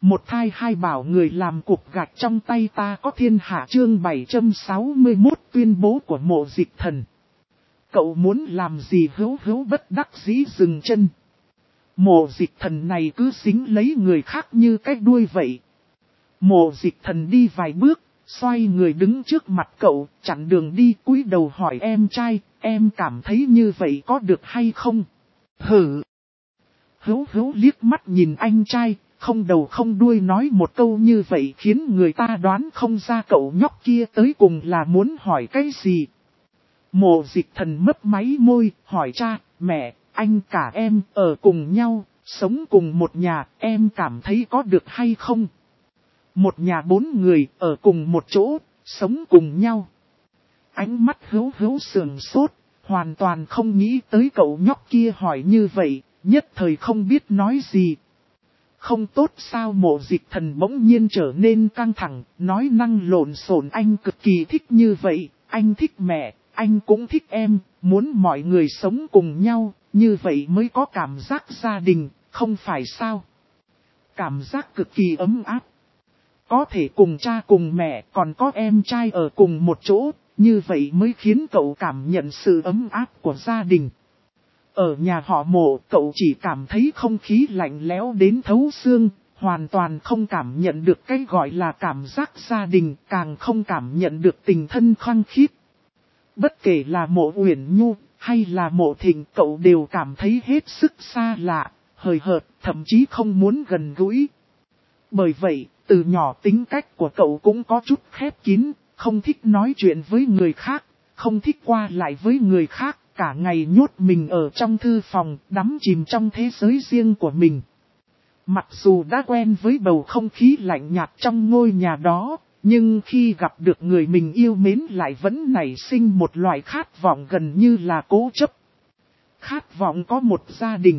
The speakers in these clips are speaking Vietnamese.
Một thai hai bảo người làm cục gạch trong tay ta có thiên hạ chương 761 tuyên bố của Mộ Dịch Thần. Cậu muốn làm gì? Hữu Hữu bất đắc dĩ dừng chân. Mộ Dịch Thần này cứ xính lấy người khác như cái đuôi vậy. Mộ Dịch Thần đi vài bước, xoay người đứng trước mặt cậu, chặn đường đi, cúi đầu hỏi em trai, em cảm thấy như vậy có được hay không? Hử! Hữu Hữu liếc mắt nhìn anh trai, không đầu không đuôi nói một câu như vậy khiến người ta đoán không ra cậu nhóc kia tới cùng là muốn hỏi cái gì. Mộ Dịch Thần mấp máy môi, hỏi cha, mẹ, anh cả em ở cùng nhau, sống cùng một nhà, em cảm thấy có được hay không? Một nhà 4 người ở cùng một chỗ, sống cùng nhau. Ánh mắt Hữu Hữu sườn sốt, hoàn toàn không nghĩ tới cậu nhóc kia hỏi như vậy, nhất thời không biết nói gì. Không tốt sao? Mộ Dịch Thần bỗng nhiên trở nên căng thẳng, nói năng lộn xộn, anh cực kỳ thích như vậy, anh thích mẹ, anh cũng thích em, muốn mọi người sống cùng nhau, như vậy mới có cảm giác gia đình, không phải sao? Cảm giác cực kỳ ấm áp. Có thể cùng cha cùng mẹ còn có em trai ở cùng một chỗ, như vậy mới khiến cậu cảm nhận sự ấm áp của gia đình. Ở nhà họ Mộ, cậu chỉ cảm thấy không khí lạnh lẽo đến thấu xương, hoàn toàn không cảm nhận được cái gọi là cảm giác gia đình, càng không cảm nhận được tình thân khăng khít. Bất kể là Mộ Uyển Nhu, hay là Mộ Thịnh, cậu đều cảm thấy hết sức xa lạ, hời hợt, thậm chí không muốn gần gũi. Bởi vậy, từ nhỏ tính cách của cậu cũng có chút khép kín, không thích nói chuyện với người khác, không thích qua lại với người khác, cả ngày nhốt mình ở trong thư phòng, đắm chìm trong thế giới riêng của mình. Mặc dù đã quen với bầu không khí lạnh nhạt trong ngôi nhà đó, nhưng khi gặp được người mình yêu mến lại vẫn nảy sinh một loại khát vọng gần như là cố chấp. Khát vọng có một gia đình.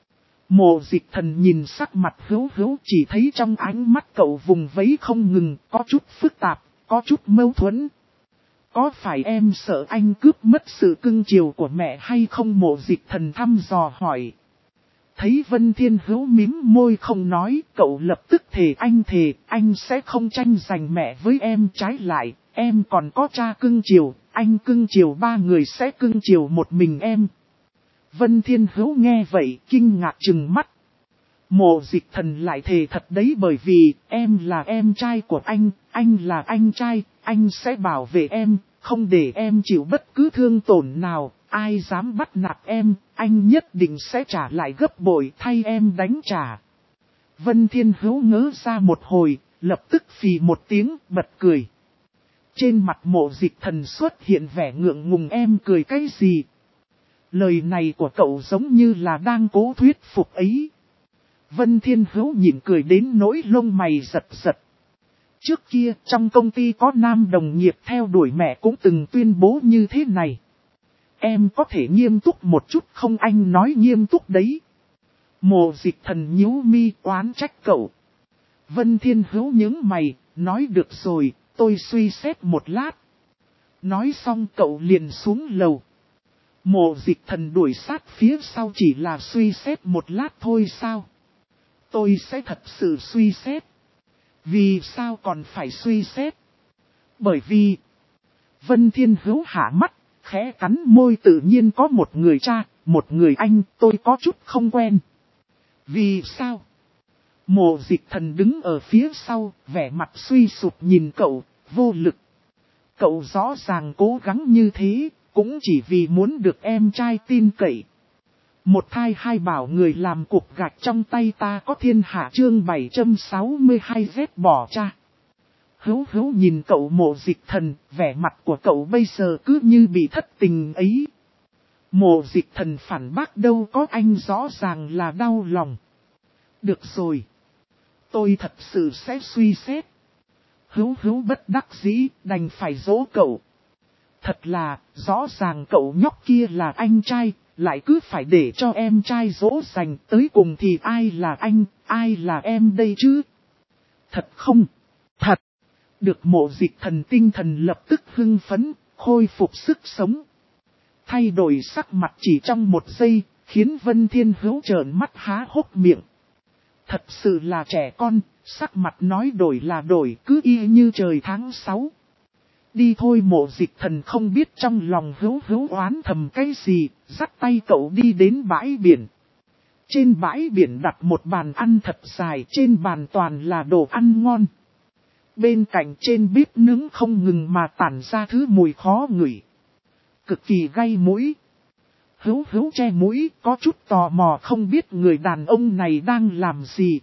Mộ Dịch Thần nhìn sắc mặt Hữu Hữu, chỉ thấy trong ánh mắt cậu vùng vẫy không ngừng, có chút phức tạp, có chút mâu thuẫn. Có phải em sợ anh cướp mất sự cưng chiều của mẹ hay không? Mộ Dịch Thần thăm dò hỏi. Thấy Vân Thiên Hữu mím môi không nói, cậu lập tức thề anh sẽ không tranh giành mẹ với em, trái lại, em còn có cha cưng chiều, anh cưng chiều 3 người sẽ cưng chiều một mình em. Vân Thiên Hữu nghe vậy, kinh ngạc trừng mắt. Mộ Dịch Thần lại thề thật đấy, bởi vì em là em trai của anh là anh trai, anh sẽ bảo vệ em, không để em chịu bất cứ thương tổn nào, ai dám bắt nạt em, anh nhất định sẽ trả lại gấp bội thay em đánh trả. Vân Thiên Hữu ngớ ra một hồi, lập tức phì một tiếng, bật cười. Trên mặt Mộ Dịch Thần xuất hiện vẻ ngượng ngùng, em cười cái gì? Lời này của cậu giống như là đang cố thuyết phục ấy. Vân Thiên Hữu nhịn cười đến nỗi lông mày giật giật. Trước kia trong công ty có nam đồng nghiệp theo đuổi mẹ cũng từng tuyên bố như thế này. Em có thể nghiêm túc một chút không? Anh nói nghiêm túc đấy. Mộ Dịch Thần nhíu mi oán trách cậu. Vân Thiên Hữu nhướng mày, nói được rồi, tôi suy xét một lát. Nói xong cậu liền xuống lầu. Mộ Dịch Thần đuổi sát phía sau, chỉ là suy xét một lát thôi sao? Tôi sẽ thật sự suy xét. Vì sao còn phải suy xét? Bởi vì... Vân Thiên Hữu hạ mắt, khẽ cắn môi, tự nhiên có một người cha, một người anh, tôi có chút không quen. Vì sao? Mộ Dịch Thần đứng ở phía sau, vẻ mặt suy sụp nhìn cậu, vô lực. Cậu rõ ràng cố gắng như thế, cũng chỉ vì muốn được em trai tin cậy. Một thai hai bảo người làm cục gạch trong tay ta có thiên hạ chương 762 vết bỏ cha. Hữu Hữu nhìn cậu Mộ Dịch Thần, vẻ mặt của cậu bây giờ cứ như bị thất tình ấy. Mộ Dịch Thần phản bác, đâu có, anh rõ ràng là đau lòng. Được rồi. Tôi thật sự sẽ suy xét. Hữu Hữu bất đắc dĩ, đành phải dỗ cậu. Thật là, rõ ràng cậu nhóc kia là anh trai, lại cứ phải để cho em trai dỗ dành, tới cùng thì ai là anh, ai là em đây chứ? Thật không? Thật! Được. Mộ Dịch Thần tinh thần lập tức hưng phấn, khôi phục sức sống. Thay đổi sắc mặt chỉ trong một giây, khiến Vân Thiên Hữu trợn mắt há hốc miệng. Thật sự là trẻ con, sắc mặt nói đổi là đổi cứ y như trời tháng 6. Đi thôi, Mộ Dịch Thần không biết trong lòng hữu oán thầm cái gì, dắt tay cậu đi đến bãi biển. Trên bãi biển đặt một bàn ăn thật dài, trên bàn toàn là đồ ăn ngon. Bên cạnh trên bếp nướng không ngừng mà tản ra thứ mùi khó ngửi, cực kỳ gay mũi. Hữu che mũi, có chút tò mò không biết người đàn ông này đang làm gì.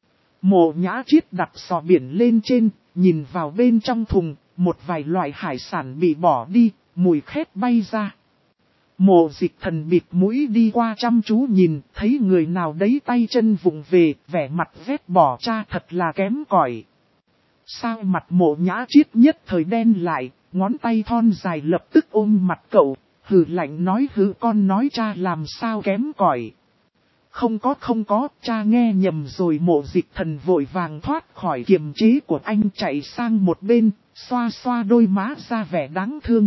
Mộ Nhã Triết đặt sò biển lên trên, nhìn vào bên trong thùng, một vài loại hải sản bị bỏ đi, mùi khét bay ra. Mộ Dịch Thần bịt mũi đi qua chăm chú nhìn, thấy người nào đấy tay chân vụng về, vẻ mặt vét bỏ cha thật là kém cỏi. Sao mặt Mộ Nhã Triết nhất thời đen lại, ngón tay thon dài lập tức ôm mặt cậu, hừ lạnh nói hừ con nói cha làm sao kém cỏi. Không có, cha nghe nhầm rồi. Mộ Dịch Thần vội vàng thoát khỏi kiềm chế của anh chạy sang một bên, xoa xoa đôi má ra vẻ đáng thương.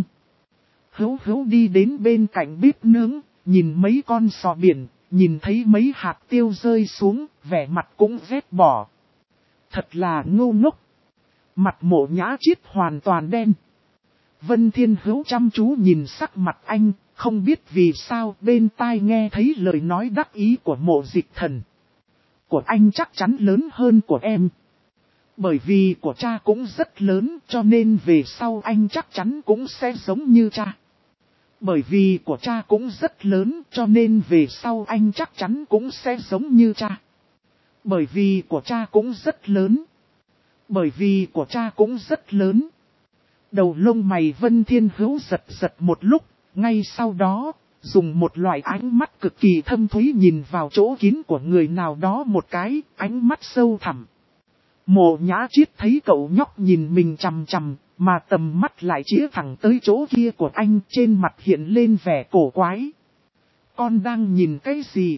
Hữu đi đến bên cạnh bếp nướng, nhìn mấy con sò biển, nhìn thấy mấy hạt tiêu rơi xuống, vẻ mặt cũng vét bỏ. Thật là ngu ngốc. Mặt Mộ Nhã Triết hoàn toàn đen. Vân Thiên Hữu chăm chú nhìn sắc mặt anh, không biết vì sao bên tai nghe thấy lời nói đắc ý của Mộ Dịch Thần. Của anh chắc chắn lớn hơn của em. Bởi vì của cha cũng rất lớn cho nên về sau anh chắc chắn cũng sẽ giống như cha. Bởi vì của cha cũng rất lớn cho nên về sau anh chắc chắn cũng sẽ giống như cha. Bởi vì của cha cũng rất lớn. Bởi vì của cha cũng rất lớn. Đầu lông mày Vân Thiên Hữu giật một lúc, ngay sau đó, dùng một loại ánh mắt cực kỳ thâm thúy nhìn vào chỗ kín của người nào đó một cái, ánh mắt sâu thẳm. Mộ Nhã Triết thấy cậu nhóc nhìn mình chằm chằm, mà tầm mắt lại chĩa thẳng tới chỗ kia của anh, trên mặt hiện lên vẻ cổ quái. Con đang nhìn cái gì?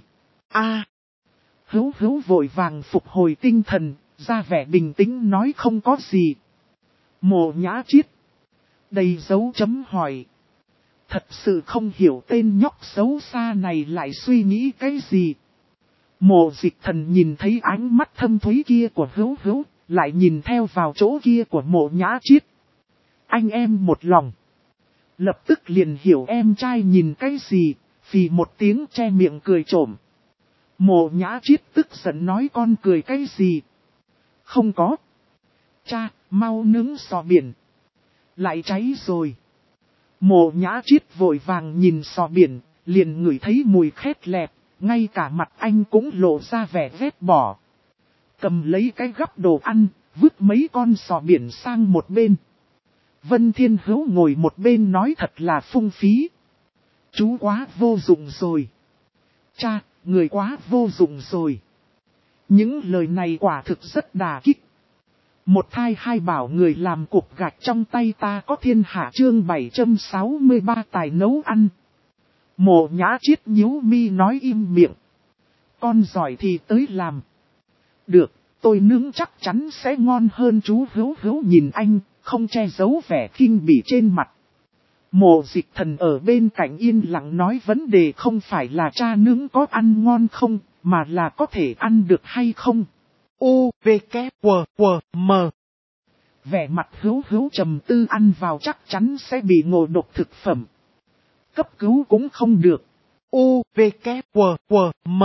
Hữu vội vàng phục hồi tinh thần, ra vẻ bình tĩnh nói không có gì. Mộ Nhã Triết đầy dấu chấm hỏi. Thật sự không hiểu tên nhóc xấu xa này lại suy nghĩ cái gì. Mộ Dịch Thần nhìn thấy ánh mắt thâm thúy kia của Hữu, lại nhìn theo vào chỗ kia của Mộ Nhã Triết. Anh em một lòng. Lập tức liền hiểu em trai nhìn cái gì, phì một tiếng che miệng cười trộm. Mộ Nhã Triết tức giận nói con cười cái gì? Không có. Cha, mau nướng sò biển. Lại cháy rồi. Mộ Nhã Triết vội vàng nhìn sò biển, liền ngửi thấy mùi khét lẹt, ngay cả mặt anh cũng lộ ra vẻ vét bỏ. Cầm lấy cái gắp đồ ăn, vứt mấy con sò biển sang một bên. Vân Thiên Hữu ngồi một bên nói thật là phung phí. Chú quá vô dụng rồi. Cha, người quá vô dụng rồi. Những lời này quả thực rất đả kích. Một thai hai bảo người làm cục gạch trong tay ta có thiên hạ chương 763 tài nấu ăn. Mộ Nhã Triết nhíu mi nói im miệng. Con giỏi thì tới làm. Được, tôi nướng chắc chắn sẽ ngon hơn chú Hữu nhìn anh, không che giấu vẻ khinh bỉ trên mặt. Mộ Dịch Thần ở bên cạnh yên lặng nói vấn đề không phải là cha nướng có ăn ngon không, mà là có thể ăn được hay không. U, V, K, W, M. Vẻ mặt Hữu trầm tư ăn vào chắc chắn sẽ bị ngộ độc thực phẩm. Cấp cứu cũng không được. U, V, K, W, M.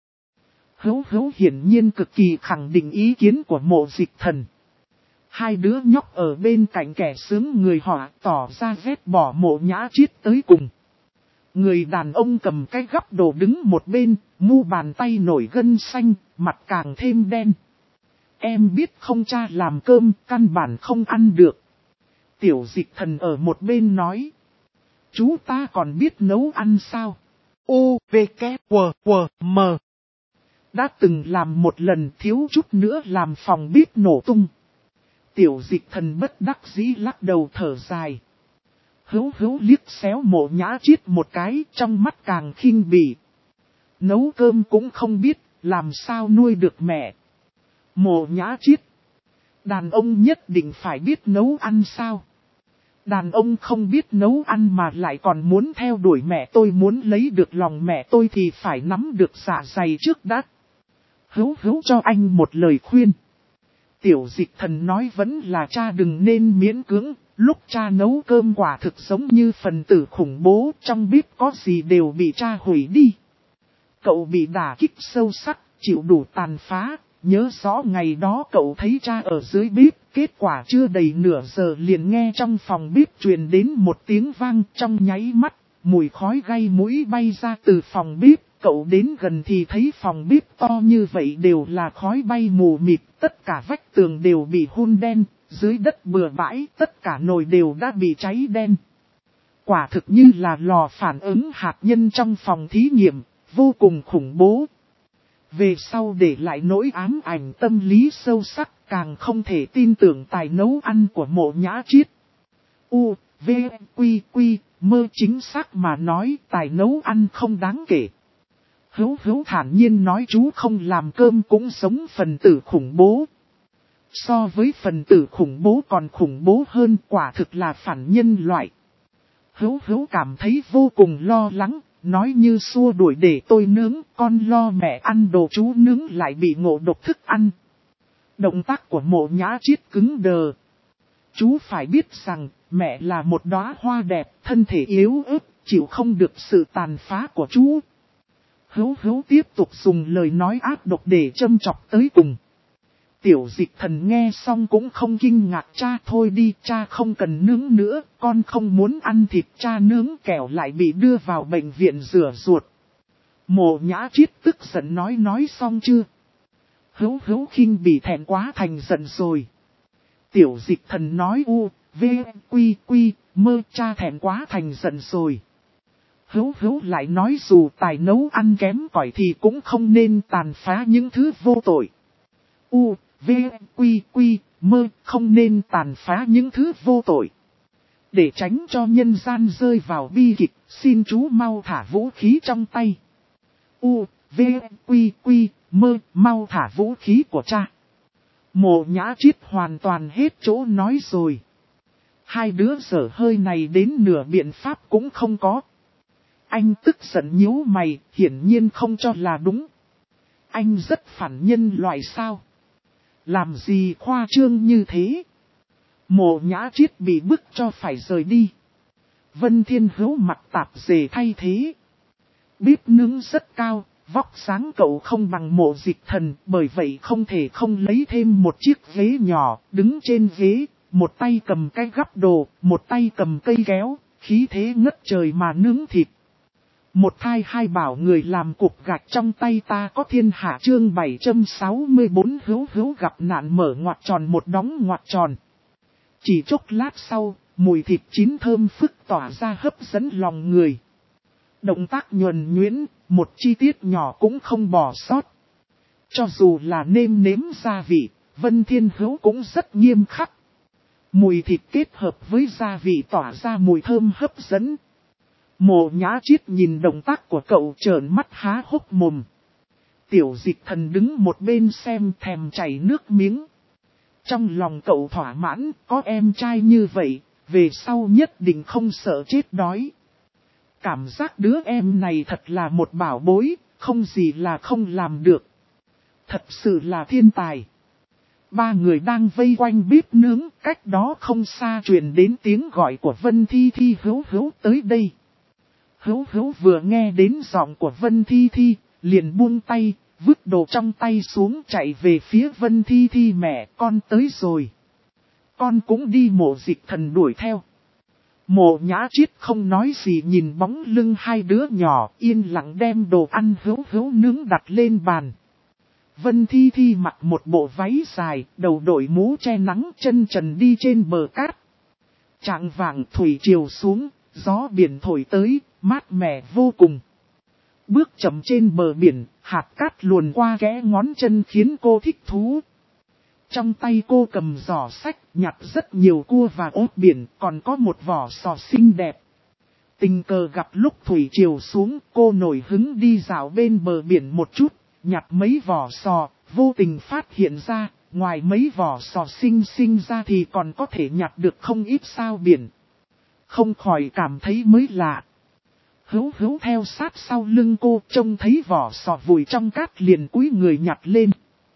Hữu hiển nhiên cực kỳ khẳng định ý kiến của Mộ Dịch Thần. Hai đứa nhóc ở bên cạnh kẻ sướng người họ tỏ ra ghét bỏ Mộ Nhã Triết tới cùng. Người đàn ông cầm cái gắp đồ đứng một bên, mu bàn tay nổi gân xanh, mặt càng thêm đen. Em biết không, cha làm cơm, căn bản không ăn được. Tiểu Dịch Thần ở một bên nói. Chú ta còn biết nấu ăn sao? U, V, K, W, M. Đã từng làm một lần thiếu chút nữa làm phòng bếp nổ tung. Tiểu Dịch Thần bất đắc dĩ lắc đầu thở dài. Hữu liếc xéo Mộ Nhã Triết một cái, trong mắt càng khinh bỉ. Nấu cơm cũng không biết, làm sao nuôi được mẹ. Mộ Nhã Triết. Đàn ông nhất định phải biết nấu ăn sao? Đàn ông không biết nấu ăn mà lại còn muốn theo đuổi mẹ tôi, muốn lấy được lòng mẹ tôi thì phải nắm được dạ dày trước đã. Hữu hữu cho anh một lời khuyên. Tiểu Dịch Thần nói vẫn là cha đừng nên miễn cưỡng, lúc cha nấu cơm quả thực giống như phần tử khủng bố, trong bếp có gì đều bị cha hủy đi. Cậu bị đả kích sâu sắc, chịu đủ tàn phá, nhớ rõ ngày đó cậu thấy cha ở dưới bếp, kết quả chưa đầy nửa giờ liền nghe trong phòng bếp truyền đến một tiếng vang trong nháy mắt, mùi khói gây mũi bay ra từ phòng bếp. Cậu đến gần thì thấy phòng bếp to như vậy đều là khói bay mù mịt, tất cả vách tường đều bị hun đen, dưới đất bừa bãi, tất cả nồi đều đã bị cháy đen. Quả thực như là lò phản ứng hạt nhân trong phòng thí nghiệm, vô cùng khủng bố. Về sau để lại nỗi ám ảnh tâm lý sâu sắc, càng không thể tin tưởng tài nấu ăn của Mộ Nhã Chiết. U, V, Quy, Quy, Mơ chính xác mà nói tài nấu ăn không đáng kể. Hữu hữu thản nhiên nói chú không làm cơm cũng giống phần tử khủng bố. So với phần tử khủng bố còn khủng bố hơn, quả thực là phản nhân loại. Hữu hữu cảm thấy vô cùng lo lắng, nói như xua đuổi để tôi nướng, con lo mẹ ăn đồ chú nướng lại bị ngộ độc thức ăn. Động tác của Mộ Nhã Chiết cứng đờ. Chú phải biết rằng, mẹ là một đóa hoa đẹp, thân thể yếu ớt, chịu không được sự tàn phá của chú. Hữu hữu tiếp tục dùng lời nói ác độc để châm chọc tới cùng. Tiểu Dịch Thần nghe xong cũng không kinh ngạc, cha thôi đi, cha không cần nướng nữa, con không muốn ăn thịt, cha nướng kẻo lại bị đưa vào bệnh viện rửa ruột. Mộ Nhã Chiết tức giận nói xong chưa? Hữu hữu khinh bị thẹn quá thành giận rồi. Tiểu Dịch Thần nói u, v, quy, quy, mơ, cha thẹn quá thành giận rồi. Hữu hữu lại nói dù tài nấu ăn kém cỏi thì cũng không nên tàn phá những thứ vô tội. U, V, Quy, Quy, Mơ, không nên tàn phá những thứ vô tội. Để tránh cho nhân gian rơi vào bi kịch, xin chú mau thả vũ khí trong tay. U, V, Quy, Quy, Mơ, mau thả vũ khí của cha. Mộ Nhã Chiết hoàn toàn hết chỗ nói rồi. Hai đứa dở hơi này đến nửa biện pháp cũng không có. Anh tức giận nhíu mày, hiển nhiên không cho là đúng. Anh rất phản nhân loại sao? Làm gì khoa trương như thế? Mộ Nhã Chiết bị bức cho phải rời đi. Vân Thiên Hữu mặc tạp dề thay thế. Bếp nướng rất cao, vóc dáng cậu không bằng Mộ Dịch Thần, bởi vậy không thể không lấy thêm một chiếc ghế nhỏ, đứng trên ghế, một tay cầm cái gắp đồ, một tay cầm cây kéo, khí thế ngất trời mà nướng thịt. Một thai hai bảo người làm cục gạch trong tay ta có thiên hạ chương 764 hữu hữu gặp nạn mở ngoặc tròn một đóng ngoặc tròn. Chỉ chốc lát sau, mùi thịt chín thơm phức tỏa ra hấp dẫn lòng người. Động tác nhuần nhuyễn, một chi tiết nhỏ cũng không bỏ sót. Cho dù là nêm nếm gia vị, Vân Thiên Hữu cũng rất nghiêm khắc. Mùi thịt kết hợp với gia vị tỏa ra mùi thơm hấp dẫn. Mộ Nhã Chiết nhìn động tác của cậu trợn mắt há hốc mồm. Tiểu Dịch Thần đứng một bên xem thèm chảy nước miếng. Trong lòng cậu thỏa mãn, có em trai như vậy, về sau nhất định không sợ chết đói. Cảm giác đứa em này thật là một bảo bối, không gì là không làm được. Thật sự là thiên tài. Ba người đang vây quanh bếp nướng, cách đó không xa truyền đến tiếng gọi của Vân Thi Thi hữu hữu tới đây. Hữu hữu vừa nghe đến giọng của Vân Thi Thi, liền buông tay, vứt đồ trong tay xuống chạy về phía Vân Thi Thi mẹ con tới rồi. Con cũng đi. Mộ Dịch Thần đuổi theo. Mộ Nhã Chiết không nói gì nhìn bóng lưng hai đứa nhỏ yên lặng đem đồ ăn hữu hữu nướng đặt lên bàn. Vân Thi Thi mặc một bộ váy dài, đầu đội mũ che nắng chân trần đi trên bờ cát. Trạng vạng thủy triều xuống, gió biển thổi tới, mát mẻ vô cùng. Bước chậm trên bờ biển, hạt cát luồn qua kẽ ngón chân khiến cô thích thú. Trong tay cô cầm giỏ sách, nhặt rất nhiều cua và ốt biển, còn có một vỏ sò xinh đẹp. Tình cờ gặp lúc thủy triều xuống, cô nổi hứng đi dạo bên bờ biển một chút, nhặt mấy vỏ sò, vô tình phát hiện ra, ngoài mấy vỏ sò xinh ra thì còn có thể nhặt được không ít sao biển. Không khỏi cảm thấy mới lạ. Hữu hữu theo sát sau lưng cô, trông thấy vỏ sò vùi trong cát liền cúi người nhặt lên.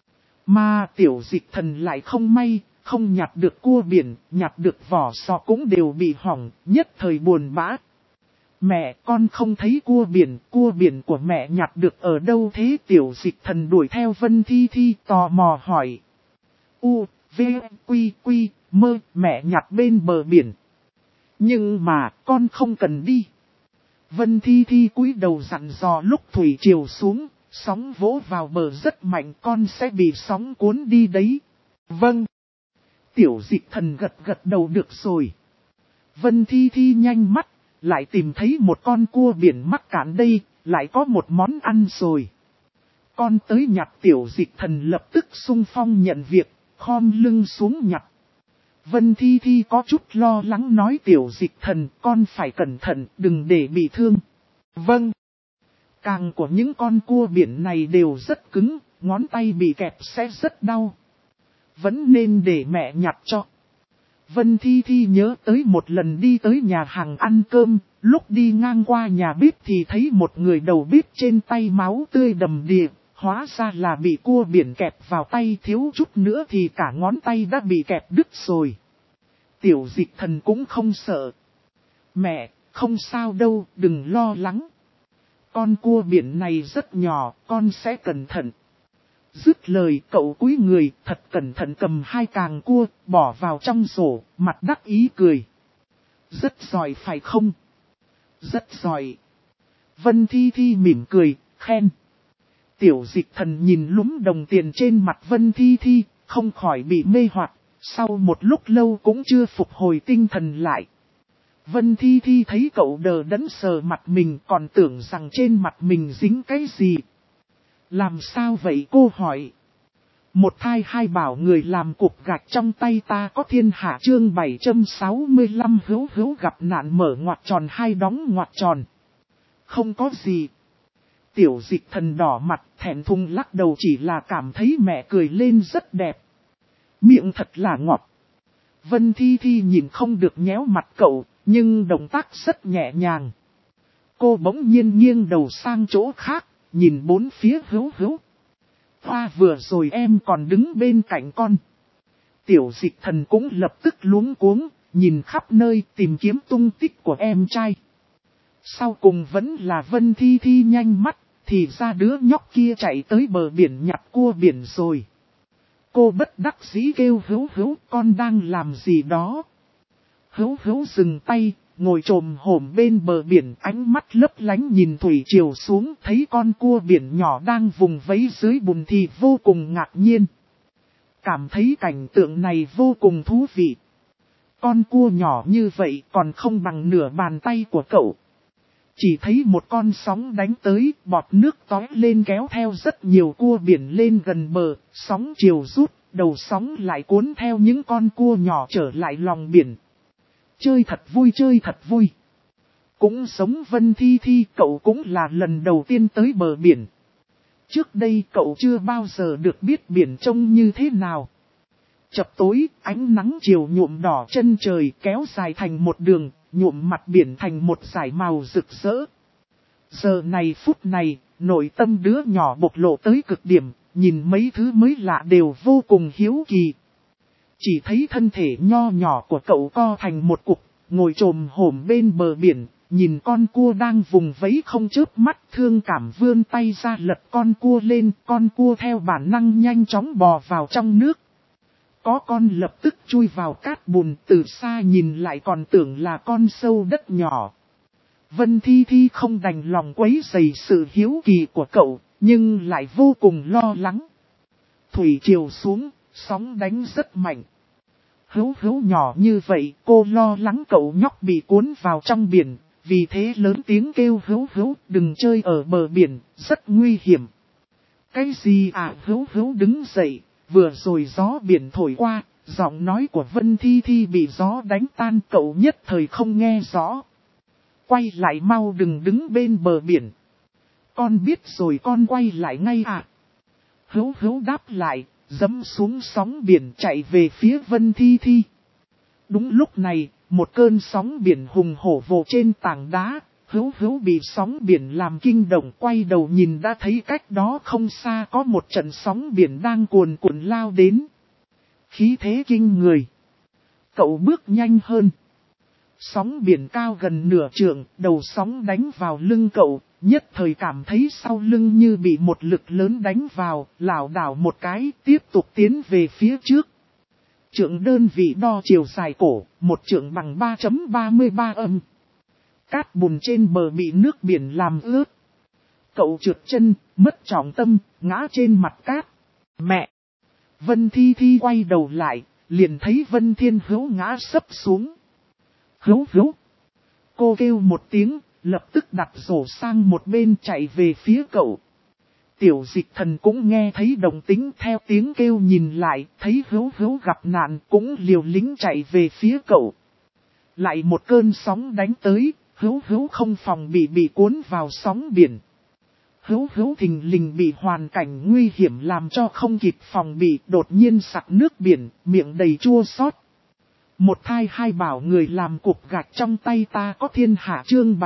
Mà Tiểu Dịch Thần lại không may, không nhặt được cua biển, nhặt được vỏ sò cũng đều bị hỏng, nhất thời buồn bã. Mẹ, con không thấy cua biển của mẹ nhặt được ở đâu thế? Tiểu Dịch Thần đuổi theo Vân Thi Thi tò mò hỏi. U, V, Quy, Quy, Mơ, mẹ nhặt bên bờ biển. Nhưng mà, con không cần đi. Vân Thi Thi cúi đầu dặn dò lúc thủy triều xuống, sóng vỗ vào bờ rất mạnh, con sẽ bị sóng cuốn đi đấy. Vâng. Tiểu Dịch Thần gật gật đầu được rồi. Vân Thi Thi nhanh mắt, lại tìm thấy một con cua biển mắc cạn đây, lại có một món ăn rồi. Con tới nhặt. Tiểu Dịch Thần lập tức xung phong nhận việc, khom lưng xuống nhặt. Vân Thi Thi có chút lo lắng nói Tiểu Dịch Thần, con phải cẩn thận, đừng để bị thương. Vâng. Càng của những con cua biển này đều rất cứng, ngón tay bị kẹp sẽ rất đau. Vẫn nên để mẹ nhặt cho. Vân Thi Thi nhớ tới một lần đi tới nhà hàng ăn cơm, lúc đi ngang qua nhà bếp thì thấy một người đầu bếp trên tay máu tươi đầm đìa, hóa ra là bị cua biển kẹp vào tay, thiếu chút nữa thì cả ngón tay đã bị kẹp đứt rồi. Tiểu Dịch Thần cũng không sợ. Mẹ, không sao đâu, đừng lo lắng. Con cua biển này rất nhỏ, con sẽ cẩn thận. Dứt lời cậu cúi người, thật cẩn thận cầm hai càng cua, bỏ vào trong rổ, mặt đắc ý cười. Rất giỏi phải không? Rất giỏi. Vân Thi Thi mỉm cười, khen. Tiểu Dịch Thần nhìn lúm đồng tiền trên mặt Vân Thi Thi, không khỏi bị mê hoặc, sau một lúc lâu cũng chưa phục hồi tinh thần lại. Vân Thi Thi thấy cậu đờ đẫn sờ mặt mình, còn tưởng rằng trên mặt mình dính cái gì. Làm sao vậy cô hỏi. Một thai hai bảo người làm cục gạch trong tay ta có thiên hạ. Chương 765 hữu hữu gặp nạn mở ngoặc tròn hai đóng ngoặc tròn. Không có gì. Tiểu Dịch Thần đỏ mặt thẹn thùng lắc đầu, chỉ là cảm thấy mẹ cười lên rất đẹp. Miệng thật là ngọt. Vân Thi Thi nhìn không được nhéo mặt cậu, nhưng động tác rất nhẹ nhàng. Cô bỗng nhiên nghiêng đầu sang chỗ khác, nhìn bốn phía hữu hữu. Hoa vừa rồi em còn đứng bên cạnh con. Tiểu Dịch Thần cũng lập tức luống cuống, nhìn khắp nơi tìm kiếm tung tích của em trai. Sau cùng vẫn là Vân Thi Thi nhanh mắt, thì ra đứa nhóc kia chạy tới bờ biển nhặt cua biển rồi. Cô bất đắc dĩ kêu hữu hữu, con đang làm gì đó. Hữu hữu dừng tay, ngồi chồm hổm bên bờ biển, ánh mắt lấp lánh nhìn thủy triều xuống, thấy con cua biển nhỏ đang vùng vẫy dưới bùn thì vô cùng ngạc nhiên. Cảm thấy cảnh tượng này vô cùng thú vị. Con cua nhỏ như vậy còn không bằng nửa bàn tay của cậu. Chỉ thấy một con sóng đánh tới, bọt nước tói lên kéo theo rất nhiều cua biển lên gần bờ, sóng chiều rút, đầu sóng lại cuốn theo những con cua nhỏ trở lại lòng biển. Chơi thật vui, chơi thật vui. Cũng giống Vân Thi Thi, cậu cũng là lần đầu tiên tới bờ biển. Trước đây cậu chưa bao giờ được biết biển trông như thế nào. Chập tối, ánh nắng chiều nhuộm đỏ chân trời kéo dài thành một đường, nhuộm mặt biển thành một dải màu rực rỡ. Giờ này phút này, nội tâm đứa nhỏ bộc lộ tới cực điểm, nhìn mấy thứ mới lạ đều vô cùng hiếu kỳ. Chỉ thấy thân thể nho nhỏ của cậu co thành một cục, ngồi chồm hổm bên bờ biển, nhìn con cua đang vùng vẫy không chớp mắt, thương cảm vươn tay ra lật con cua lên, con cua theo bản năng nhanh chóng bò vào trong nước. Có con lập tức chui vào cát bùn, từ xa nhìn lại còn tưởng là con sâu đất nhỏ. Vân Thi Thi không đành lòng quấy rầy sự hiếu kỳ của cậu, nhưng lại vô cùng lo lắng. Thủy triều xuống, sóng đánh rất mạnh. Hữu hữu nhỏ như vậy, cô lo lắng cậu nhóc bị cuốn vào trong biển, vì thế lớn tiếng kêu hữu hữu đừng chơi ở bờ biển, rất nguy hiểm. Cái gì à? Hữu hữu đứng dậy, vừa rồi gió biển thổi qua, giọng nói của Vân Thi Thi bị gió đánh tan, cậu nhất thời không nghe rõ. Quay lại mau, đừng đứng bên bờ biển. Con biết rồi, con quay lại ngay à. Hữu hữu đáp lại, dẫm xuống sóng biển chạy về phía Vân Thi Thi. Đúng lúc này, một cơn sóng biển hùng hổ vồ trên tảng đá, Hữu Hữu bị sóng biển làm kinh động, quay đầu nhìn đã thấy cách đó không xa có một trận sóng biển đang cuồn cuộn lao đến. Khí thế kinh người. Cậu bước nhanh hơn. Sóng biển cao gần nửa trượng, đầu sóng đánh vào lưng cậu, nhất thời cảm thấy sau lưng như bị một lực lớn đánh vào, lảo đảo một cái, tiếp tục tiến về phía trước. Trượng đơn vị đo chiều dài cổ, một trượng bằng 3.33 âm. Cát bùn trên bờ bị nước biển làm ướt. Cậu trượt chân, mất trọng tâm, ngã trên mặt cát. Mẹ! Vân Thi Thi quay đầu lại, liền thấy Vân Thiên Hữu ngã sấp xuống. Hữu Hữu! Cô kêu một tiếng, lập tức đặt rổ sang một bên chạy về phía cậu. Tiểu Dịch Thần cũng nghe thấy động tĩnh, theo tiếng kêu nhìn lại, thấy Hữu Hữu gặp nạn cũng liều lĩnh chạy về phía cậu. Lại một cơn sóng đánh tới, Hữu Hữu không phòng bị cuốn vào sóng biển. Hữu Hữu thình lình bị hoàn cảnh nguy hiểm làm cho không kịp phòng bị, đột nhiên sặc nước biển, miệng đầy chua xót. Một thai hai bảo người làm cục gạch trong tay ta có thiên hạ chương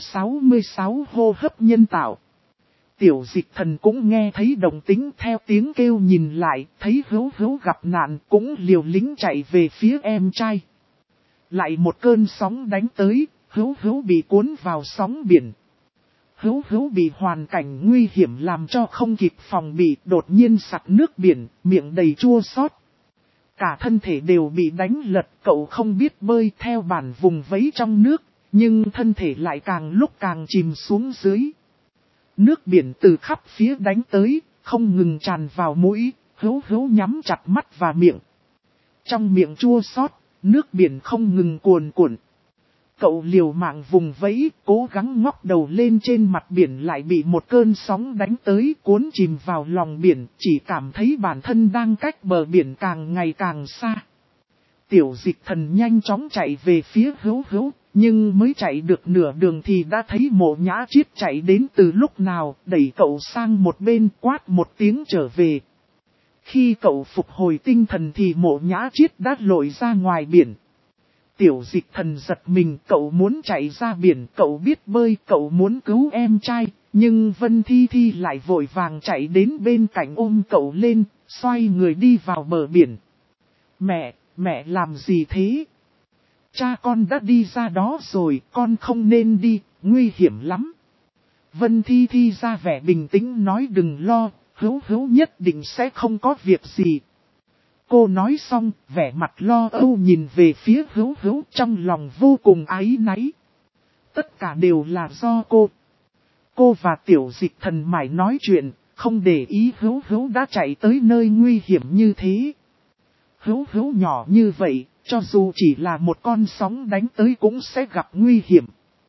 766 hô hấp nhân tạo. Tiểu Dịch Thần cũng nghe thấy động tĩnh, theo tiếng kêu nhìn lại, thấy Hữu Hữu gặp nạn cũng liều lĩnh chạy về phía em trai. Lại một cơn sóng đánh tới, Hữu Hữu bị cuốn vào sóng biển. Hữu Hữu bị hoàn cảnh nguy hiểm làm cho không kịp phòng bị, đột nhiên sặc nước biển, miệng đầy chua xót. Cả thân thể đều bị đánh lật, cậu không biết bơi, theo bản vùng vẫy trong nước, nhưng thân thể lại càng lúc càng chìm xuống dưới. Nước biển từ khắp phía đánh tới, không ngừng tràn vào mũi, Hữu Hữu nhắm chặt mắt và miệng. Trong miệng chua xót, nước biển không ngừng cuồn cuộn. Cậu liều mạng vùng vẫy, cố gắng ngóc đầu lên trên mặt biển, lại bị một cơn sóng đánh tới cuốn chìm vào lòng biển, chỉ cảm thấy bản thân đang cách bờ biển càng ngày càng xa. Tiểu Dịch Thần nhanh chóng chạy về phía Hữu Hữu, nhưng mới chạy được nửa đường thì đã thấy Mộ Nhã Chiết chạy đến từ lúc nào, đẩy cậu sang một bên, quát một tiếng trở về. Khi cậu phục hồi tinh thần thì Mộ Nhã Chiết đã lội ra ngoài biển. Tiểu Dịch Thần giật mình, cậu muốn chạy ra biển, cậu biết bơi, cậu muốn cứu em trai, nhưng Vân Thi Thi lại vội vàng chạy đến bên cạnh ôm cậu lên, xoay người đi vào bờ biển. Mẹ làm gì thế? Cha con đã đi ra đó rồi, con không nên đi, nguy hiểm lắm. Vân Thi Thi ra vẻ bình tĩnh nói đừng lo, Hữu Hữu nhất định sẽ không có việc gì. Cô nói xong, vẻ mặt lo âu nhìn về phía Hữu Hữu, trong lòng vô cùng áy náy. Tất cả đều là do cô. Cô và Tiểu Dịch Thần mải nói chuyện, không để ý Hữu Hữu đã chạy tới nơi nguy hiểm như thế. Hữu Hữu nhỏ như vậy, cho dù chỉ là một con sóng đánh tới cũng sẽ gặp nguy hiểm.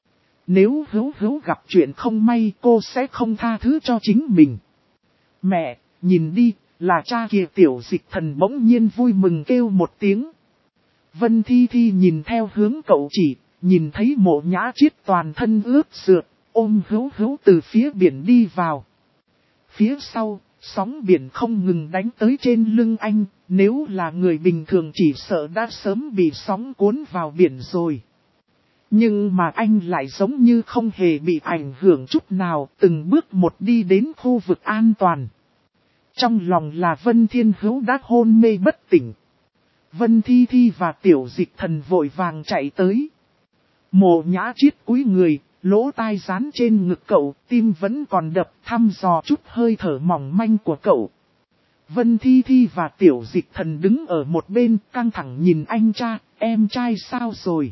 Nếu Hữu Hữu gặp chuyện không may, cô sẽ không tha thứ cho chính mình. Mẹ, nhìn đi, là cha kìa. Tiểu Dịch Thần bỗng nhiên vui mừng kêu một tiếng. Vân Thi Thi nhìn theo hướng cậu chỉ, nhìn thấy Mộ Nhã Chiết toàn thân ướt sượt, ôm Hữu Hữu từ phía biển đi vào. Phía sau, sóng biển không ngừng đánh tới trên lưng anh, nếu là người bình thường chỉ sợ đã sớm bị sóng cuốn vào biển rồi. Nhưng mà anh lại giống như không hề bị ảnh hưởng chút nào, từng bước một đi đến khu vực an toàn. Trong lòng là Vân Thiên Hữu đã hôn mê bất tỉnh. Vân Thi Thi và Tiểu Dịch Thần vội vàng chạy tới. Mộ Nhã Chiết cúi người, lỗ tai dán trên ngực cậu, tim vẫn còn đập, thăm dò chút hơi thở mỏng manh của cậu. Vân Thi Thi và Tiểu Dịch Thần đứng ở một bên, căng thẳng nhìn anh cha, em trai sao rồi?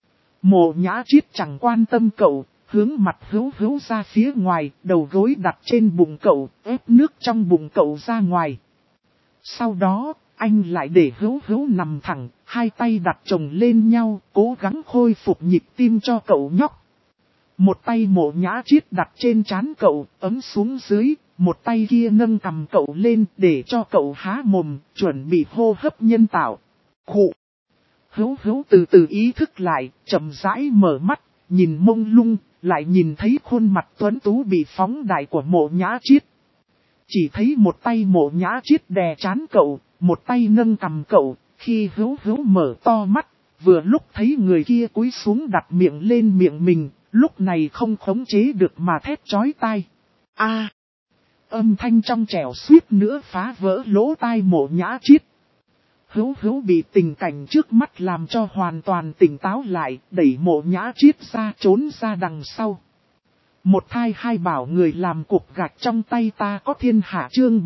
Mộ Nhã Chiết chẳng quan tâm cậu, hướng mặt Hữu Hữu ra phía ngoài, đầu gối đặt trên bụng cậu, ép nước trong bụng cậu ra ngoài. Sau đó, anh lại để Hữu Hữu nằm thẳng, hai tay đặt chồng lên nhau, cố gắng khôi phục nhịp tim cho cậu nhóc. Một tay Mộ Nhã Chiết đặt trên trán cậu, ấm xuống dưới, một tay kia nâng cằm cậu lên để cho cậu há mồm, chuẩn bị hô hấp nhân tạo. Khụ! Hữu Hữu từ từ ý thức lại, chậm rãi mở mắt, nhìn mông lung, lại nhìn thấy khuôn mặt tuấn tú bị phóng đại của Mộ Nhã Chiết. Chỉ thấy một tay Mộ Nhã Chiết đè trán cậu, một tay nâng cằm cậu, khi Hữu Hữu mở to mắt, vừa lúc thấy người kia cúi xuống đặt miệng lên miệng mình, Lúc này không khống chế được mà thét chói tai. A! Âm thanh trong trẻo suýt nữa phá vỡ lỗ tai Mộ Nhã Chiết. Hữu Hữu bị tình cảnh trước mắt làm cho hoàn toàn tỉnh táo lại, đẩy Mộ Nhã Chiết ra trốn ra đằng sau. Một thai hai bảo người làm cục gạch trong tay ta có thiên hạ chương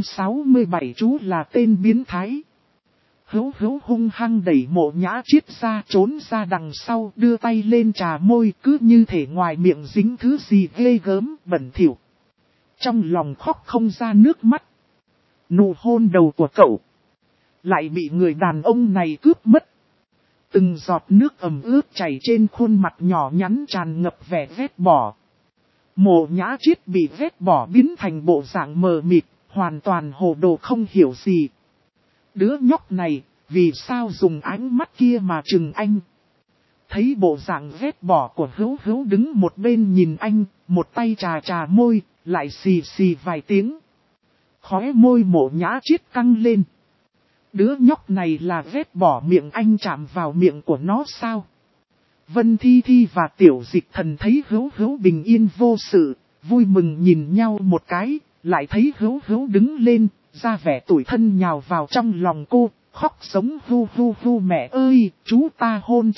767 chú là tên biến thái. Hữu Hữu hung hăng đẩy Mộ Nhã Chiết ra trốn ra đằng sau, đưa tay lên trà môi, cứ như thể ngoài miệng dính thứ gì ghê gớm bẩn thỉu. Trong lòng khóc không ra nước mắt. Nụ hôn đầu của cậu lại bị người đàn ông này cướp mất. Từng giọt nước ẩm ướt chảy trên khuôn mặt nhỏ nhắn tràn ngập vẻ ghét bỏ. Mộ Nhã Chiết bị ghét bỏ biến thành bộ dạng mờ mịt, hoàn toàn hồ đồ không hiểu gì. Đứa nhóc này, vì sao dùng ánh mắt kia mà trừng anh? Thấy bộ dạng ghét bỏ của Hữu Hữu đứng một bên nhìn anh, một tay trà môi, lại xì xì vài tiếng. Khóe môi Mộ Nhã Chiết căng lên. Đứa nhóc này là ghét bỏ miệng anh chạm vào miệng của nó sao? Vân Thi Thi và Tiểu Dịch Thần thấy Hữu Hữu bình yên vô sự, vui mừng nhìn nhau một cái, lại thấy Hữu Hữu đứng lên, ra vẻ tủi thân nhào vào trong lòng cô, khóc sống hu hu hu mẹ ơi, chú ta hôn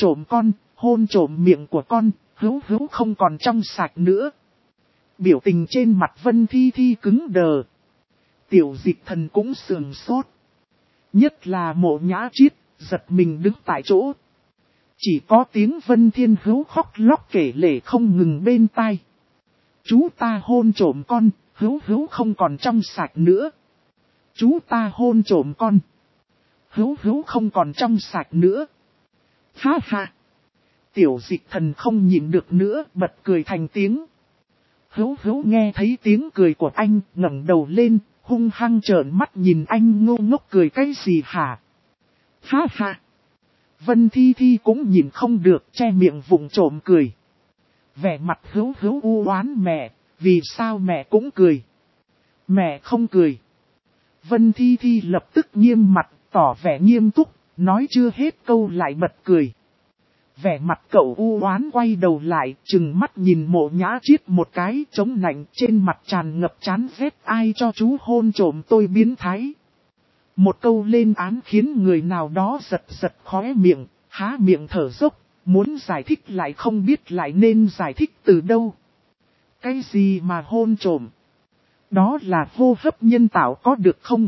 trộm miệng của con, Hữu Hữu không còn trong sạch nữa. Biểu tình trên mặt Vân Thi Thi cứng đờ. Tiểu Dịch Thần cũng sườn sốt. Nhất là Mộ Nhã Chiết, giật mình đứng tại chỗ. Chỉ có tiếng Vân Thiên Hữu khóc lóc kể lể không ngừng bên tai. Chú ta hôn trộm con, Hữu Hữu không còn trong sạch nữa. Chú ta hôn trộm con, Hữu Hữu không còn trong sạch nữa. Ha ha! Tiểu Dịch Thần không nhịn được nữa, bật cười thành tiếng. Hữu Hữu nghe thấy tiếng cười của anh, ngẩng đầu lên, hung hăng trợn mắt nhìn anh ngô ngốc cười cái gì hả? Ha ha! Vân Thi Thi cũng nhìn không được, che miệng vụng trộm cười. Vẻ mặt Hữu Hữu u oán mẹ, vì sao mẹ cũng cười? Mẹ không cười. Vân Thi Thi lập tức nghiêm mặt, tỏ vẻ nghiêm túc, nói chưa hết câu lại bật cười. Vẻ mặt cậu u oán quay đầu lại, trừng mắt nhìn Mộ Nhã Chiết một cái, chống nạnh trên mặt tràn ngập chán ghét, ai cho chú hôn trộm tôi biến thái. Một câu lên án khiến người nào đó giật giật khóe miệng, há miệng thở dốc, muốn giải thích lại không biết lại nên giải thích từ đâu. Cái gì mà hôn trộm? Đó là hô hấp nhân tạo có được không?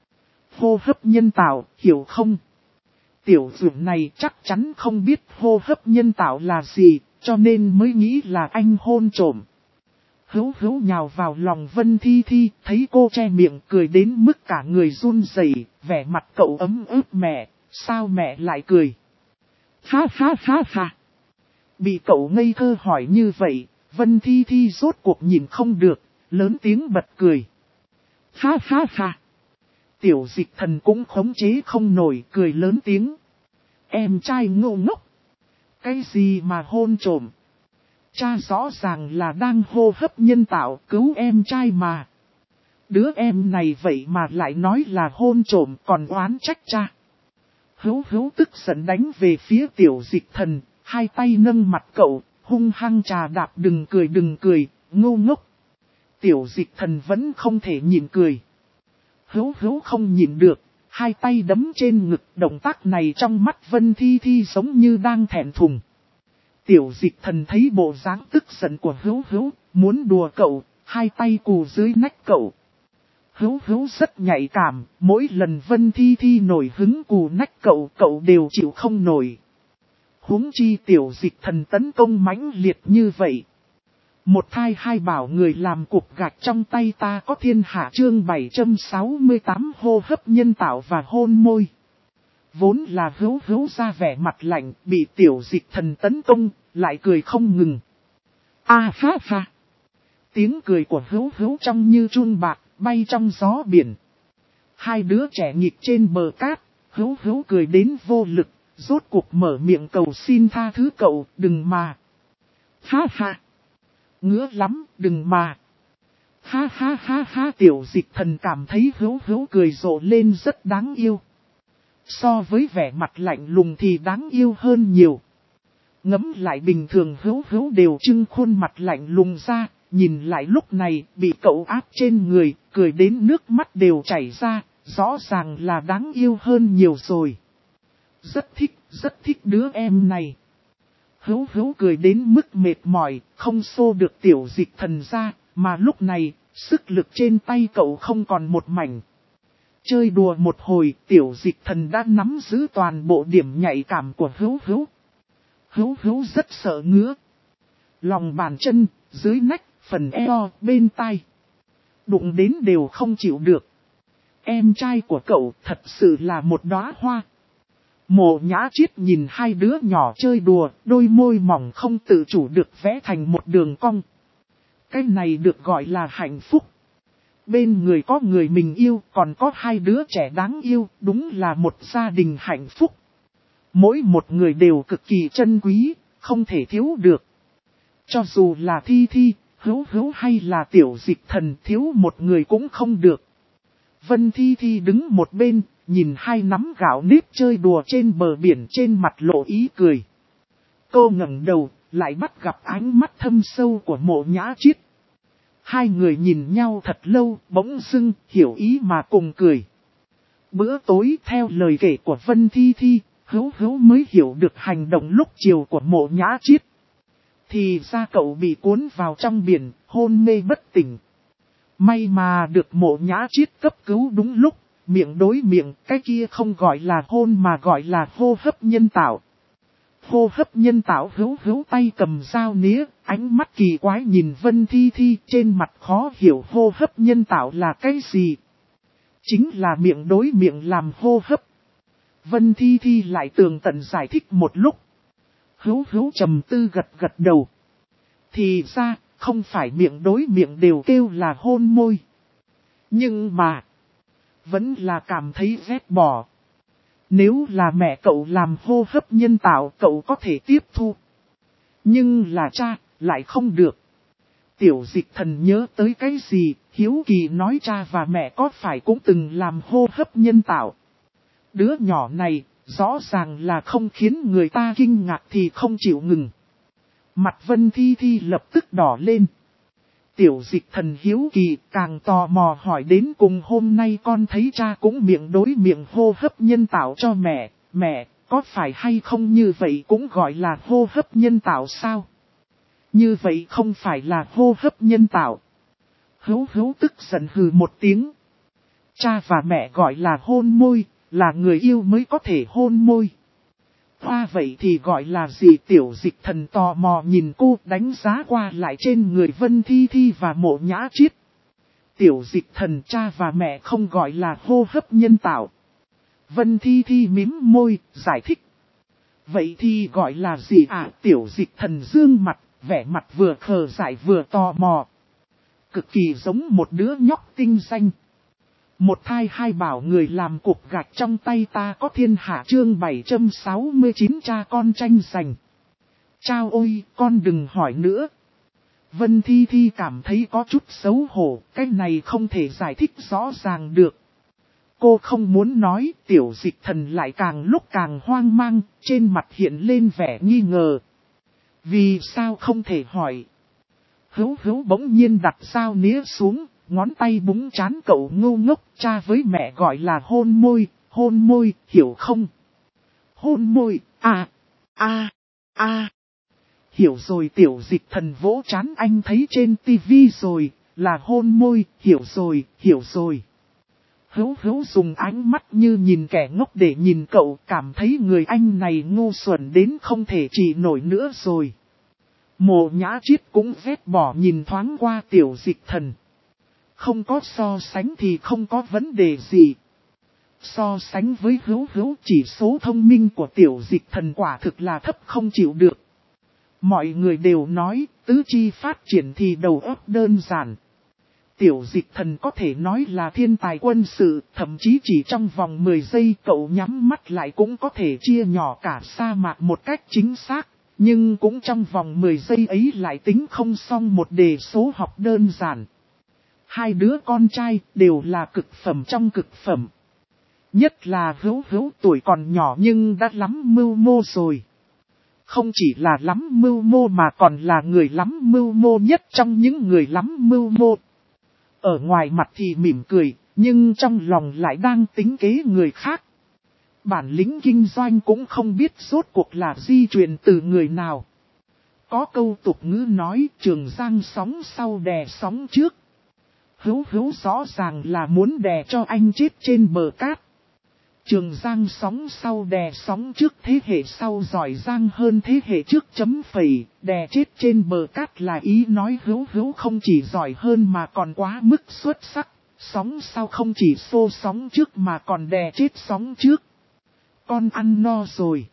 Hô hấp nhân tạo, hiểu không? Tiểu dưỡng này chắc chắn không biết hô hấp nhân tạo là gì, cho nên mới nghĩ là anh hôn trộm. Hữu Hữu nhào vào lòng Vân Thi Thi, thấy cô che miệng cười đến mức cả người run rẩy, vẻ mặt cậu ấm ức mẹ, sao mẹ lại cười? Ha ha ha ha! Bị cậu ngây thơ hỏi như vậy, Vân Thi Thi rốt cuộc nhìn không được, lớn tiếng bật cười. Ha ha ha! Tiểu Dịch Thần cũng khống chế không nổi, cười lớn tiếng. Em trai ngô ngốc! Cái gì mà hôn trộm? Cha rõ ràng là đang hô hấp nhân tạo cứu em trai mà. Đứa em này vậy mà lại nói là hôn trộm còn oán trách cha. Hữu Hữu tức giận đánh về phía Tiểu Dịch Thần, hai tay nâng mặt cậu, hung hăng trà đạp đừng cười, ngô ngốc. Tiểu Dịch Thần vẫn không thể nhịn cười. Hữu Hữu không nhịn được, hai tay đấm trên ngực, động tác này trong mắt Vân Thi Thi giống như đang thẹn thùng. Tiểu Dịch Thần thấy bộ dáng tức giận của Hữu Hữu, muốn đùa cậu, hai tay cù dưới nách cậu. Hữu Hữu rất nhạy cảm, mỗi lần Vân Thi Thi nổi hứng cù nách cậu, cậu đều chịu không nổi. Huống chi Tiểu Dịch Thần tấn công mãnh liệt như vậy. Một thai hai bảo người làm cục gạch trong tay ta có thiên hạ chương 768 hô hấp nhân tạo và hôn môi. Vốn là Hữu Hữu ra vẻ mặt lạnh, bị Tiểu Dịch Thần tấn công, lại cười không ngừng. A ha ha! Tiếng cười của Hữu Hữu trong như chun bạc, bay trong gió biển. Hai đứa trẻ nghịch trên bờ cát, Hữu Hữu cười đến vô lực, rốt cuộc mở miệng cầu xin tha thứ cậu, đừng mà. Ha ha! Ngứa lắm, đừng mà. Ha ha ha ha! Tiểu Dịch Thần cảm thấy Hữu Hữu cười rộ lên rất đáng yêu. So với vẻ mặt lạnh lùng thì đáng yêu hơn nhiều. Ngẫm lại bình thường Hữu Hữu đều trưng khuôn mặt lạnh lùng ra, nhìn lại lúc này bị cậu áp trên người, cười đến nước mắt đều chảy ra, rõ ràng là đáng yêu hơn nhiều rồi. Rất thích đứa em này. Hữu Hữu cười đến mức mệt mỏi, không xô được Tiểu Dịch Thần ra, mà lúc này, sức lực trên tay cậu không còn một mảnh. Chơi đùa một hồi, Tiểu Dịch Thần đã nắm giữ toàn bộ điểm nhạy cảm của Hữu Hữu. Hữu Hữu rất sợ ngứa. Lòng bàn chân, dưới nách, phần eo, bên tai. Đụng đến đều không chịu được. Em trai của cậu thật sự là một đóa hoa. Mộ Nhã Chiết nhìn hai đứa nhỏ chơi đùa, đôi môi mỏng không tự chủ được vẽ thành một đường cong. Cái này được gọi là hạnh phúc. Bên người có người mình yêu, còn có hai đứa trẻ đáng yêu, đúng là một gia đình hạnh phúc. Mỗi một người đều cực kỳ trân quý, không thể thiếu được. Cho dù là Thi Thi, Hữu Hữu hay là Tiểu Dịch Thần, thiếu một người cũng không được. Vân Thi Thi đứng một bên, nhìn hai nắm gạo nếp chơi đùa trên bờ biển, trên mặt lộ ý cười. Cô ngẩng đầu, lại bắt gặp ánh mắt thâm sâu của Mộ Nhã Chiết. Hai người nhìn nhau thật lâu, bỗng dưng hiểu ý mà cùng cười. Bữa tối theo lời kể của Vân Thi Thi, Hữu Hữu mới hiểu được hành động lúc chiều của Mộ Nhã Chiết. Thì ra cậu bị cuốn vào trong biển, hôn mê bất tỉnh. May mà được Mộ Nhã Chiết cấp cứu đúng lúc, miệng đối miệng, cái kia không gọi là hôn mà gọi là hô hấp nhân tạo. Hô hấp nhân tạo. Hữu Hữu tay cầm dao nĩa, ánh mắt kỳ quái nhìn Vân Thi Thi, trên mặt khó hiểu hô hấp nhân tạo là cái gì. Chính là miệng đối miệng làm hô hấp. Vân Thi Thi lại tường tận giải thích một lúc. Hữu Hữu trầm tư gật đầu. Thì ra, không phải miệng đối miệng đều kêu là hôn môi. Nhưng mà, vẫn là cảm thấy ghét bỏ. Nếu là mẹ cậu làm hô hấp nhân tạo cậu có thể tiếp thu. Nhưng là cha, lại không được. Tiểu Dịch Thần nhớ tới cái gì, hiếu kỳ nói cha và mẹ có phải cũng từng làm hô hấp nhân tạo. Đứa nhỏ này, rõ ràng là không khiến người ta kinh ngạc thì không chịu ngừng. Mặt Vân Thi Thi lập tức đỏ lên. Tiểu Dịch Thần hiếu kỳ càng tò mò hỏi đến cùng hôm nay con thấy cha cũng miệng đối miệng hô hấp nhân tạo cho mẹ. Mẹ, có phải hay không như vậy cũng gọi là hô hấp nhân tạo sao? Như vậy không phải là hô hấp nhân tạo. Hữu Hữu tức giận hừ một tiếng. Cha và mẹ gọi là hôn môi, là người yêu mới có thể hôn môi. Hoa vậy thì gọi là gì? Tiểu Dịch Thần tò mò nhìn cô đánh giá qua lại trên người Vân Thi Thi và Mộ Nhã Chiết. Tiểu Dịch Thần cha và mẹ không gọi là hô hấp nhân tạo. Vân Thi Thi mím môi, giải thích. Vậy thì gọi là gì ạ? Tiểu Dịch Thần dương mặt, vẻ mặt vừa khờ dại vừa tò mò. Cực kỳ giống một đứa nhóc tinh danh. Một thai hai bảo người làm cục gạch trong tay ta có thiên hạ chương 769 cha con tranh giành. Chao ôi, con đừng hỏi nữa. Vân Thi Thi cảm thấy có chút xấu hổ, cái này không thể giải thích rõ ràng được. Cô không muốn nói, Tiểu Dịch Thần lại càng lúc càng hoang mang, trên mặt hiện lên vẻ nghi ngờ. Vì sao không thể hỏi? Hữu Hữu bỗng nhiên đặt dao nĩa xuống, ngón tay búng trán cậu ngu ngốc, cha với mẹ gọi là hôn môi, hiểu không? Hôn môi, Hiểu rồi. Tiểu Dịch Thần vỗ trán, anh thấy trên tivi rồi, là hôn môi, hiểu rồi. Hữu Hữu dùng ánh mắt như nhìn kẻ ngốc để nhìn cậu, cảm thấy người anh này ngu xuẩn đến không thể chỉ nổi nữa rồi. Mộ Nhã Chiết cũng ghét bỏ nhìn thoáng qua Tiểu Dịch Thần. Không có so sánh thì không có vấn đề gì. So sánh với Hữu Hữu, chỉ số thông minh của Tiểu Dịch Thần quả thực là thấp không chịu được. Mọi người đều nói, tứ chi phát triển thì đầu óc đơn giản. Tiểu Dịch Thần có thể nói là thiên tài quân sự, thậm chí chỉ trong vòng 10 giây cậu nhắm mắt lại cũng có thể chia nhỏ cả sa mạc một cách chính xác. Nhưng cũng trong vòng 10 giây ấy lại tính không xong một đề số học đơn giản. Hai đứa con trai đều là cực phẩm trong cực phẩm. Nhất là Hữu Hữu tuổi còn nhỏ nhưng đã lắm mưu mô rồi. Không chỉ là lắm mưu mô mà còn là người lắm mưu mô nhất trong những người lắm mưu mô. Ở ngoài mặt thì mỉm cười, nhưng trong lòng lại đang tính kế người khác. Bản lĩnh kinh doanh cũng không biết rốt cuộc là di truyền từ người nào. Có câu tục ngữ nói Trường Giang sóng sau đè sóng trước. Hữu rõ ràng là muốn đè cho anh chết trên bờ cát. Trường Giang sóng sau đè sóng trước, thế hệ sau giỏi giang hơn thế hệ trước chấm phẩy, đè chết trên bờ cát là ý nói Hữu không chỉ giỏi hơn mà còn quá mức xuất sắc, sóng sau không chỉ xô sóng trước mà còn đè chết sóng trước. Con ăn no rồi.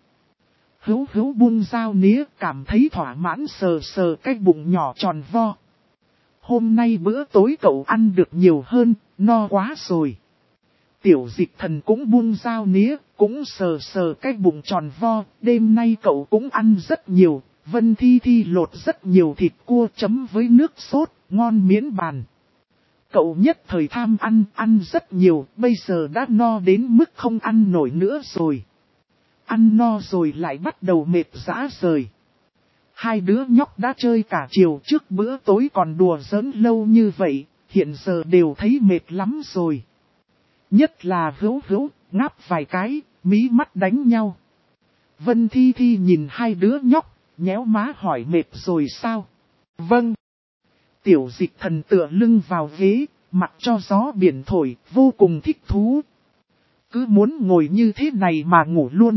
Hữu buông dao nĩa, cảm thấy thỏa mãn sờ sờ cái bụng nhỏ tròn vo. Hôm nay bữa tối cậu ăn được nhiều hơn, no quá rồi. Tiểu Dịch Thần cũng buông dao nĩa, cũng sờ sờ cái bụng tròn vo, đêm nay cậu cũng ăn rất nhiều, Vân Thi Thi lột rất nhiều thịt cua chấm với nước sốt, ngon miễn bàn. Cậu nhất thời tham ăn rất nhiều, bây giờ đã no đến mức không ăn nổi nữa rồi. Ăn no rồi lại bắt đầu mệt rã rời. Hai đứa nhóc đã chơi cả chiều, trước bữa tối còn đùa giỡn lâu như vậy, hiện giờ đều thấy mệt lắm rồi. Nhất là Hữu, ngáp vài cái, mí mắt đánh nhau. Vân Thi Thi nhìn hai đứa nhóc, nhéo má hỏi mệt rồi sao? Vâng. Tiểu Dịch Thần tựa lưng vào ghế, mặc cho gió biển thổi, vô cùng thích thú. Cứ muốn ngồi như thế này mà ngủ luôn.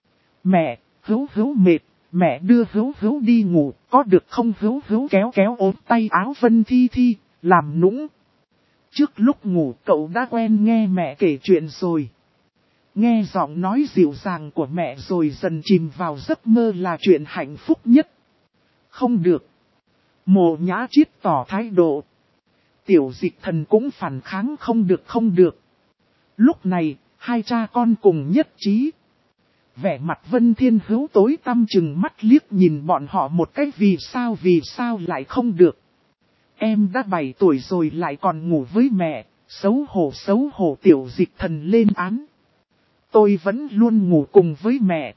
Mẹ, Hữu mệt, mẹ đưa Hữu đi ngủ, có được không? Hữu kéo ốm tay áo Vân Thi Thi, làm nũng. Trước lúc ngủ cậu đã quen nghe mẹ kể chuyện rồi. Nghe giọng nói dịu dàng của mẹ rồi dần chìm vào giấc mơ là chuyện hạnh phúc nhất. Không được. Mộ Nhã Chiết tỏ thái độ. Tiểu Dịch Thần cũng phản kháng không được. Lúc này, hai cha con cùng nhất trí. Vẻ mặt Vân Thiên Hữu tối tăm chừng mắt liếc nhìn bọn họ một cách vì sao lại không được. Em đã 7 tuổi rồi lại còn ngủ với mẹ, xấu hổ Tiểu Dịch Thần lên án. Tôi vẫn luôn ngủ cùng với mẹ.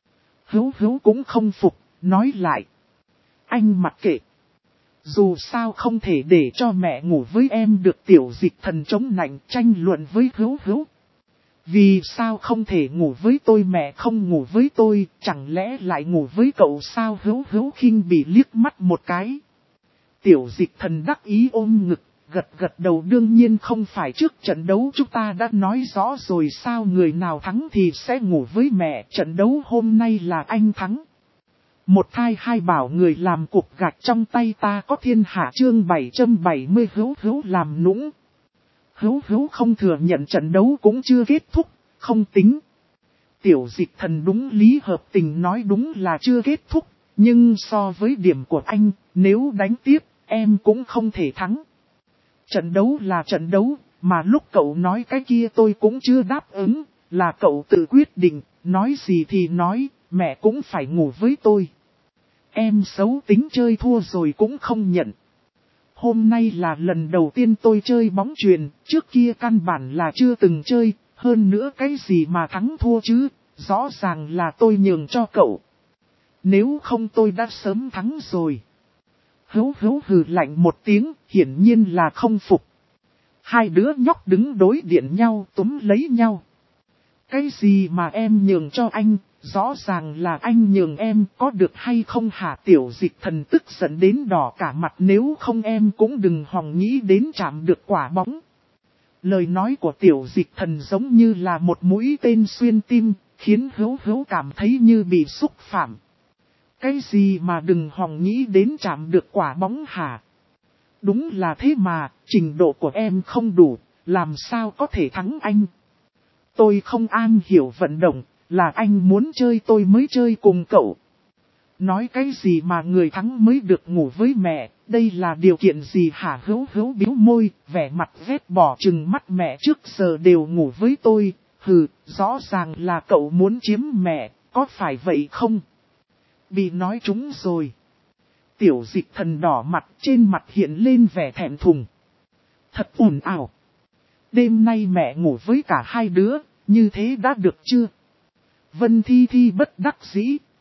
Hữu cũng không phục, nói lại. Anh mặc kệ. Dù sao không thể để cho mẹ ngủ với em được. Tiểu Dịch Thần chống nạnh tranh luận với Hữu. Vì sao không thể ngủ với tôi, mẹ không ngủ với tôi, chẳng lẽ lại ngủ với cậu sao? Hữu khinh bỉ liếc mắt một cái. Tiểu Dịch Thần đắc ý ôm ngực, gật đầu. Đương nhiên không phải, trước trận đấu chúng ta đã nói rõ rồi sao, người nào thắng thì sẽ ngủ với mẹ. Trận đấu hôm nay là anh thắng. Một thai hai bảo người làm cục gạch trong tay ta có thiên hạ. Chương 770. Hữu làm nũng. Hữu không thừa nhận trận đấu cũng chưa kết thúc, không tính. Tiểu Dịch Thần đúng lý hợp tình nói đúng là chưa kết thúc, nhưng so với điểm của anh, nếu đánh tiếp, em cũng không thể thắng. Trận đấu là trận đấu, mà lúc cậu nói cái kia tôi cũng chưa đáp ứng, là cậu tự quyết định, nói gì thì nói, mẹ cũng phải ngủ với tôi. Em xấu tính chơi thua rồi cũng không nhận. Hôm nay là lần đầu tiên tôi chơi bóng chuyền, trước kia căn bản là chưa từng chơi, hơn nữa cái gì mà thắng thua chứ, rõ ràng là tôi nhường cho cậu. Nếu không tôi đã sớm thắng rồi. Hữu hừ lạnh một tiếng, hiển nhiên là không phục. Hai đứa nhóc đứng đối diện nhau túm lấy nhau. Cái gì mà em nhường cho anh, rõ ràng là anh nhường em, có được hay không hả? Tiểu Dịch Thần tức giận đến đỏ cả mặt, nếu không em cũng đừng hòng nghĩ đến chạm được quả bóng. Lời nói của Tiểu Dịch Thần giống như là một mũi tên xuyên tim, khiến Hữu cảm thấy như bị xúc phạm. Cái gì mà đừng hòng nghĩ đến chạm được quả bóng hả? Đúng là thế mà, trình độ của em không đủ, làm sao có thể thắng anh? Tôi không am hiểu vận động, là anh muốn chơi tôi mới chơi cùng cậu. Nói cái gì mà người thắng mới được ngủ với mẹ, đây là điều kiện gì hả? Hữu bĩu môi, vẻ mặt ghét bỏ chừng mắt, mẹ trước giờ đều ngủ với tôi, rõ ràng là cậu muốn chiếm mẹ, có phải vậy không? Bị nói trúng rồi. Tiểu Dịch Thần đỏ mặt, trên mặt hiện lên vẻ thẹn thùng. Thật ồn ào. Đêm nay mẹ ngủ với cả hai đứa, như thế đã được chưa? Vân Thi Thi bất đắc dĩ,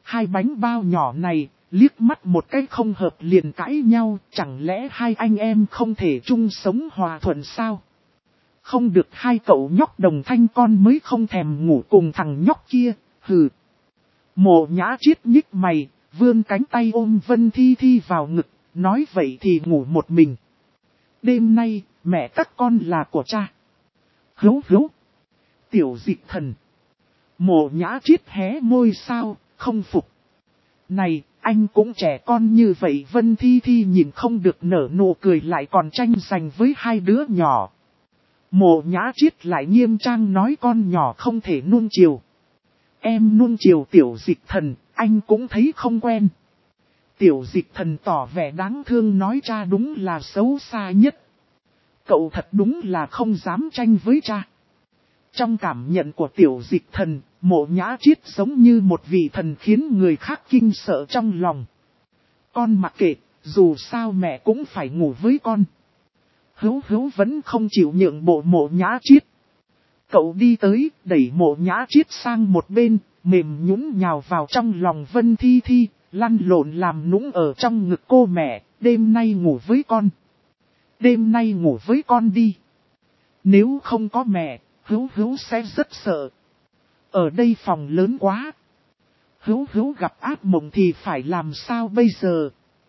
hai bánh bao nhỏ này, liếc mắt một cái không hợp liền cãi nhau, chẳng lẽ hai anh em không thể chung sống hòa thuận sao? Không được hai cậu nhóc đồng thanh con mới không thèm ngủ cùng thằng nhóc kia, hừ. Mộ Nhã Triết nhích mày, vươn cánh tay ôm Vân Thi Thi vào ngực, nói vậy thì ngủ một mình. Đêm nay, mẹ các con là của cha. Hấu hấu. Tiểu Dịch Thần. Mộ Nhã Triết hé môi sao, không phục. Này, anh cũng trẻ con như vậy. Vân Thi Thi nhìn không được nở nụ cười lại còn tranh giành với hai đứa nhỏ. Mộ Nhã Triết lại nghiêm trang nói con nhỏ không thể nuông chiều. Em nuông chiều Tiểu Dịch Thần, anh cũng thấy không quen. Tiểu Dịch Thần tỏ vẻ đáng thương nói cha đúng là xấu xa nhất. Cậu thật đúng là không dám tranh với cha. Trong cảm nhận của Tiểu Dịch Thần, Mộ Nhã Triết giống như một vị thần khiến người khác kinh sợ trong lòng. Con mặc kệ, dù sao mẹ cũng phải ngủ với con. Hữu Hữu vẫn không chịu nhượng bộ Mộ Nhã Triết. Cậu đi tới, đẩy Mộ Nhã Triết sang một bên, mềm nhũn nhào vào trong lòng Vân Thi Thi, lăn lộn làm nũng ở trong ngực cô mẹ, đêm nay ngủ với con. Đêm nay ngủ với con đi. Nếu không có mẹ, Hữu Hữu sẽ rất sợ. Ở đây phòng lớn quá. Hữu Hữu gặp ác mộng thì phải làm sao bây giờ?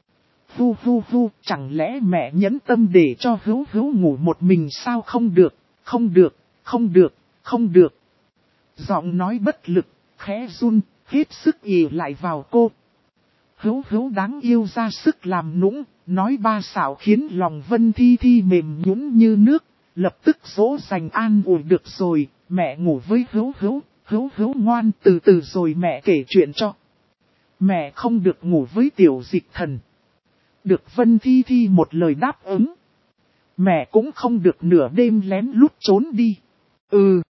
Chẳng lẽ mẹ nhẫn tâm để cho Hữu Hữu ngủ một mình sao? Không được, không được, không được, không được. Giọng nói bất lực, khẽ run, hết sức ì lại vào cô. Hữu Hữu đáng yêu ra sức làm nũng, nói ba xạo khiến lòng Vân Thi Thi mềm nhũn như nước, lập tức dỗ dành an ủi được rồi, mẹ ngủ với Hữu Hữu, Hữu Hữu ngoan từ từ rồi mẹ kể chuyện cho. Mẹ không được ngủ với Tiểu Dịch Thần. Được Vân Thi Thi một lời đáp ứng. Mẹ cũng không được nửa đêm lén lút trốn đi. Ừ.